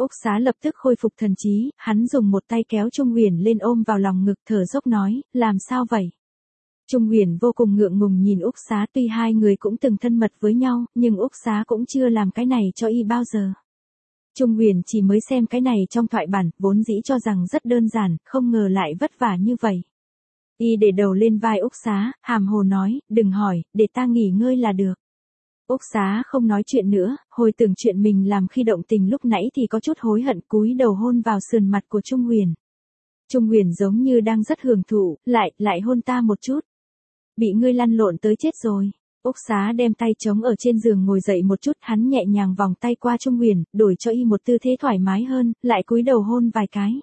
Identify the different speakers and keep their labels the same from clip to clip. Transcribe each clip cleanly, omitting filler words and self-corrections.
Speaker 1: Úc Xá lập tức khôi phục thần trí, hắn dùng một tay kéo Trung Huyền lên ôm vào lòng ngực thở dốc nói, làm sao vậy? Trung Huyền vô cùng ngượng ngùng nhìn Úc Xá, tuy hai người cũng từng thân mật với nhau, nhưng Úc Xá cũng chưa làm cái này cho y bao giờ. Trung Huyền chỉ mới xem cái này trong thoại bản, vốn dĩ cho rằng rất đơn giản, không ngờ lại vất vả như vậy. Y để đầu lên vai Úc Xá, hàm hồ nói, đừng hỏi, để ta nghỉ ngơi là được. Úc Xá không nói chuyện nữa, hồi tưởng chuyện mình làm khi động tình lúc nãy thì có chút hối hận, cúi đầu hôn vào sườn mặt của Trung Huyền. Trung Huyền giống như đang rất hưởng thụ, lại hôn ta một chút. Bị ngươi lăn lộn tới chết rồi. Úc Xá đem tay chống ở trên giường ngồi dậy một chút, hắn nhẹ nhàng vòng tay qua Trung Huyền, đổi cho y một tư thế thoải mái hơn, lại cúi đầu hôn vài cái.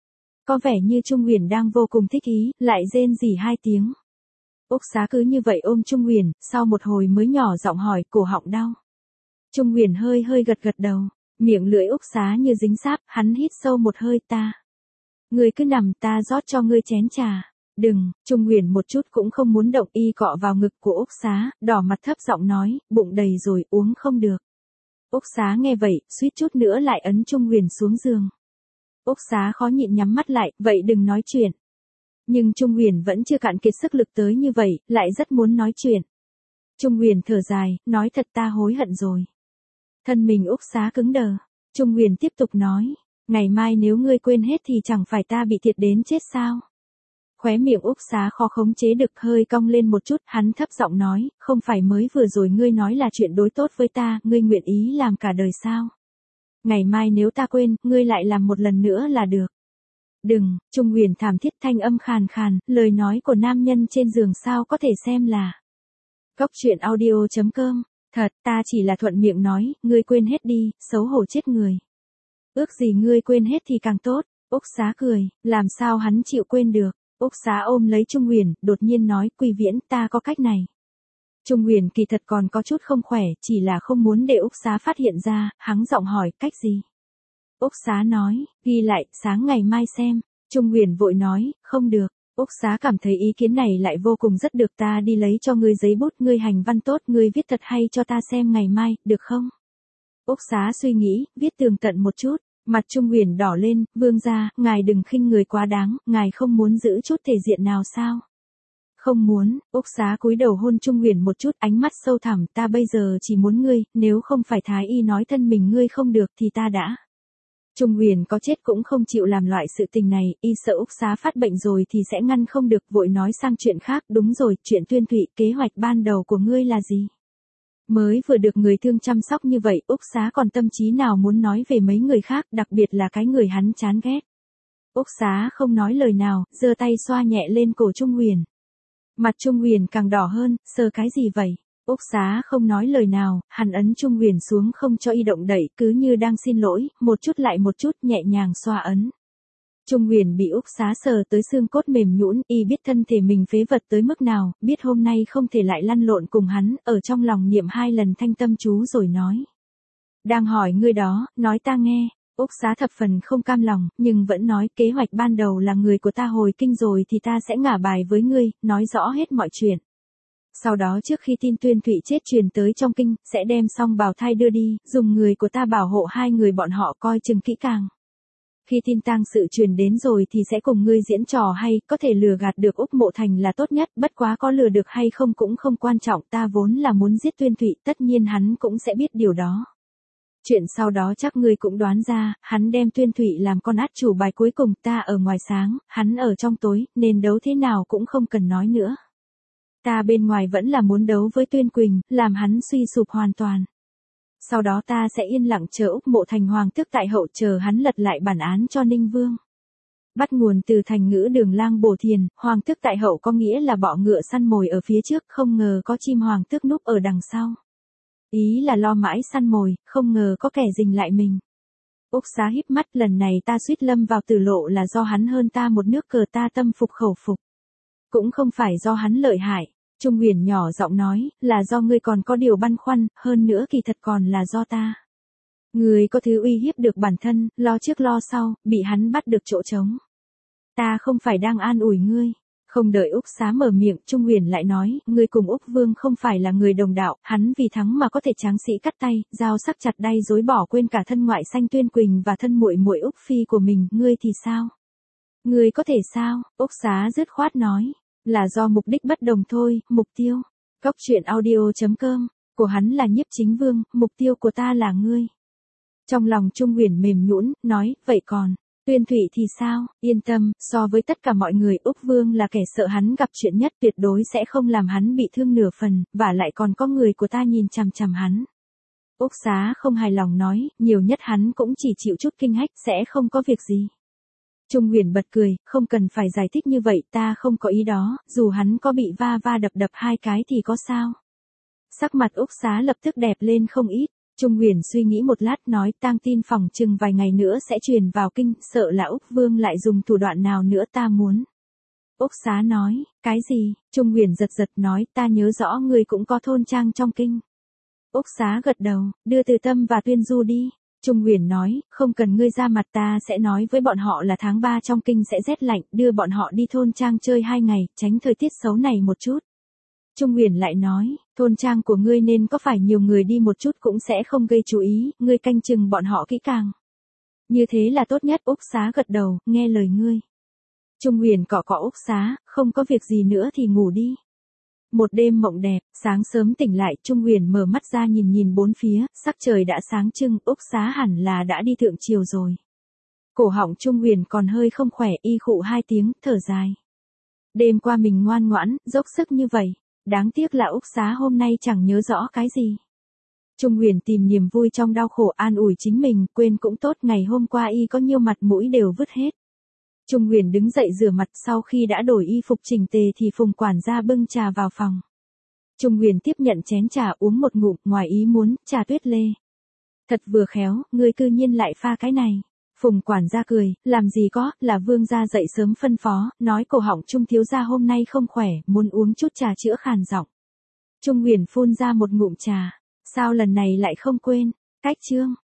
Speaker 1: Có vẻ như Trung Huyền đang vô cùng thích ý, lại rên rỉ hai tiếng. Úc Xá cứ như vậy ôm Trung Huyền, sau một hồi mới nhỏ giọng hỏi, cổ họng đau. Trung Huyền hơi gật đầu, miệng lưỡi Úc Xá như dính sáp, hắn hít sâu một hơi, ta. Ngươi cứ nằm, ta rót cho ngươi chén trà. Đừng, Trung Huyền một chút cũng không muốn động, y cọ vào ngực của Úc Xá, đỏ mặt thấp giọng nói, bụng đầy rồi, uống không được. Úc Xá nghe vậy, suýt chút nữa lại ấn Trung Huyền xuống giường. Úc Xá khó nhịn nhắm mắt lại, vậy đừng nói chuyện. Nhưng Trung Huyền vẫn chưa cạn kiệt sức lực tới như vậy, lại rất muốn nói chuyện. Trung Huyền thở dài, nói thật ta hối hận rồi. Thân mình Úc Xá cứng đờ. Trung Huyền tiếp tục nói, ngày mai nếu ngươi quên hết thì chẳng phải ta bị thiệt đến chết sao? Khóe miệng Úc Xá khó khống chế được hơi cong lên một chút, hắn thấp giọng nói, không phải mới vừa rồi ngươi nói là chuyện đối tốt với ta, ngươi nguyện ý làm cả đời sao? Ngày mai nếu ta quên, ngươi lại làm một lần nữa là được. Đừng, Trung Huyền thảm thiết, thanh âm khàn khàn, lời nói của nam nhân trên giường sao có thể xem là. Cóc truyện audio.com, thật, ta chỉ là thuận miệng nói, ngươi quên hết đi, xấu hổ chết người. Ước gì ngươi quên hết thì càng tốt. Úc Xá cười, làm sao hắn chịu quên được. Úc Xá ôm lấy Trung Huyền, đột nhiên nói, Quy Viễn, ta có cách này. Trung Huyền kỳ thật còn có chút không khỏe, chỉ là không muốn để Úc Xá phát hiện ra, hắn giọng hỏi, cách gì? Úc Xá nói, ghi lại, sáng ngày mai xem. Trung Huyền vội nói, không được. Úc Xá cảm thấy ý kiến này lại vô cùng rất được, ta đi lấy cho ngươi giấy bút, ngươi hành văn tốt, ngươi viết thật hay cho ta xem ngày mai, được không? Úc Xá suy nghĩ, viết tường tận một chút. Mặt Trung Huyền đỏ lên, vương gia, ngài đừng khinh người quá đáng, ngài không muốn giữ chút thể diện nào sao? Không muốn. Úc Xá cúi đầu hôn Trung Huyền một chút, ánh mắt sâu thẳm, ta bây giờ chỉ muốn ngươi, nếu không phải Thái Y nói thân mình ngươi không được thì ta đã. Trung Huyền có chết cũng không chịu làm loại sự tình này, y sợ Úc Xá phát bệnh rồi thì sẽ ngăn không được, vội nói sang chuyện khác, đúng rồi, chuyện Tuyên Thụy, kế hoạch ban đầu của ngươi là gì? Mới vừa được người thương chăm sóc như vậy, Úc Xá còn tâm trí nào muốn nói về mấy người khác, đặc biệt là cái người hắn chán ghét. Úc Xá không nói lời nào, giơ tay xoa nhẹ lên cổ Trung Huyền. Mặt Trung Huyền càng đỏ hơn, sờ cái gì vậy? Úc Xá không nói lời nào, hắn ấn Trung Huyền xuống không cho y động đậy, cứ như đang xin lỗi, một chút lại một chút, nhẹ nhàng xoa ấn. Trung Huyền bị Úc Xá sờ tới xương cốt mềm nhũn, y biết thân thể mình phế vật tới mức nào, biết hôm nay không thể lại lăn lộn cùng hắn, ở trong lòng niệm 2 lần thanh tâm chú rồi nói. Đang hỏi ngươi đó, nói ta nghe. Úc Xá thập phần không cam lòng, nhưng vẫn nói, kế hoạch ban đầu là người của ta hồi kinh rồi thì ta sẽ ngả bài với ngươi, nói rõ hết mọi chuyện. Sau đó trước khi tin Tuyên Thụy chết truyền tới trong kinh, sẽ đem xong bào thai đưa đi, dùng người của ta bảo hộ hai người bọn họ, coi chừng kỹ càng. Khi tin tang sự truyền đến rồi thì sẽ cùng ngươi diễn trò hay, có thể lừa gạt được Úc Mộ Thành là tốt nhất, bất quá có lừa được hay không cũng không quan trọng, ta vốn là muốn giết Tuyên Thụy, tất nhiên hắn cũng sẽ biết điều đó. Chuyện sau đó chắc ngươi cũng đoán ra, hắn đem Tuyên Thụy làm con át chủ bài cuối cùng, ta ở ngoài sáng, hắn ở trong tối, nên đấu thế nào cũng không cần nói nữa. Ta bên ngoài vẫn là muốn đấu với Tuyên Quỳnh, làm hắn suy sụp hoàn toàn. Sau đó ta sẽ yên lặng chờ Úc Mộ Thành hoàng tước tại hậu, chờ hắn lật lại bản án cho Ninh Vương. Bắt nguồn từ thành ngữ Đường Lang Bổ Thiền, hoàng tước tại hậu có nghĩa là bọ ngựa săn mồi ở phía trước, không ngờ có chim hoàng tước núp ở đằng sau. Ý là lo mãi săn mồi, không ngờ có kẻ rình lại mình. Úc Xá híp mắt, lần này ta suýt lâm vào tử lộ là do hắn hơn ta một nước cờ, ta tâm phục khẩu phục. Cũng không phải do hắn lợi hại. Trung Huyền nhỏ giọng nói, là do ngươi còn có điều băn khoăn, hơn nữa kỳ thật còn là do ta. Ngươi có thứ uy hiếp được bản thân, lo trước lo sau, bị hắn bắt được chỗ trống. Ta không phải đang an ủi ngươi. Không đợi Úc Xá mở miệng, Trung Huyền lại nói, ngươi cùng Úc Vương không phải là người đồng đạo, hắn vì thắng mà có thể tráng sĩ cắt tay, dao sắc chặt đay dối bỏ quên cả thân ngoại xanh Tuyên Quỳnh và thân muội muội Úc Phi của mình, ngươi thì sao? Ngươi có thể sao? Úc Xá dứt khoát nói, là do mục đích bất đồng thôi, mục tiêu. Cốc truyện audio.com, của hắn là Nhiếp Chính Vương, mục tiêu của ta là ngươi. Trong lòng Trung Huyền mềm nhũn, nói, vậy còn, Tuyên Thụy thì sao? Yên tâm, so với tất cả mọi người, Úc Vương là kẻ sợ hắn gặp chuyện nhất, tuyệt đối sẽ không làm hắn bị thương nửa phần, và lại còn có người của ta nhìn chằm chằm hắn. Úc Xá không hài lòng nói, nhiều nhất hắn cũng chỉ chịu chút kinh hách, sẽ không có việc gì. Trung Huyền bật cười, không cần phải giải thích như vậy, ta không có ý đó, dù hắn có bị va va đập đập 2 cái thì có sao. Sắc mặt Úc Xá lập tức đẹp lên không ít. Trung Huyền suy nghĩ một lát nói, tang tin phỏng chừng vài ngày nữa sẽ truyền vào kinh, sợ là Úc Vương lại dùng thủ đoạn nào nữa ta muốn. Úc Xá nói, cái gì? Trung Huyền giật giật nói, ta nhớ rõ ngươi cũng có thôn trang trong kinh. Úc Xá gật đầu, đưa Từ Tâm và Tuyên Du đi. Trung Huyền nói, không cần ngươi ra mặt, ta sẽ nói với bọn họ là tháng 3 trong kinh sẽ rét lạnh, đưa bọn họ đi thôn trang chơi 2 ngày, tránh thời tiết xấu này một chút. Trung Huyền lại nói, thôn trang của ngươi nên có phải nhiều người đi một chút cũng sẽ không gây chú ý, ngươi canh chừng bọn họ kỹ càng. Như thế là tốt nhất. Úc Xá gật đầu, nghe lời ngươi. Trung Huyền cọ cọ Úc Xá, không có việc gì nữa thì ngủ đi. Một đêm mộng đẹp, sáng sớm tỉnh lại, Trung Huyền mở mắt ra nhìn nhìn bốn phía, sắc trời đã sáng trưng, Úc Xá hẳn là đã đi thượng triều rồi. Cổ họng Trung Huyền còn hơi không khỏe, y khụ 2 tiếng, thở dài. Đêm qua mình ngoan ngoãn, dốc sức như vậy. Đáng tiếc là Úc Xá hôm nay chẳng nhớ rõ cái gì. Trung Huyền tìm niềm vui trong đau khổ, an ủi chính mình, quên cũng tốt, ngày hôm qua y có nhiêu mặt mũi đều vứt hết. Trung Huyền đứng dậy rửa mặt, sau khi đã đổi y phục chỉnh tề thì Phùng quản gia bưng trà vào phòng. Trung Huyền tiếp nhận chén trà uống một ngụm, ngoài ý muốn, trà tuyết lê. Thật vừa khéo, ngươi cư nhiên lại pha cái này. Phùng quản gia cười, làm gì có, là Vương gia dậy sớm phân phó, nói cổ họng Trung thiếu gia hôm nay không khỏe, muốn uống chút trà chữa khàn giọng. Trung Huyền phun ra một ngụm trà, sao lần này lại không quên, cách chương.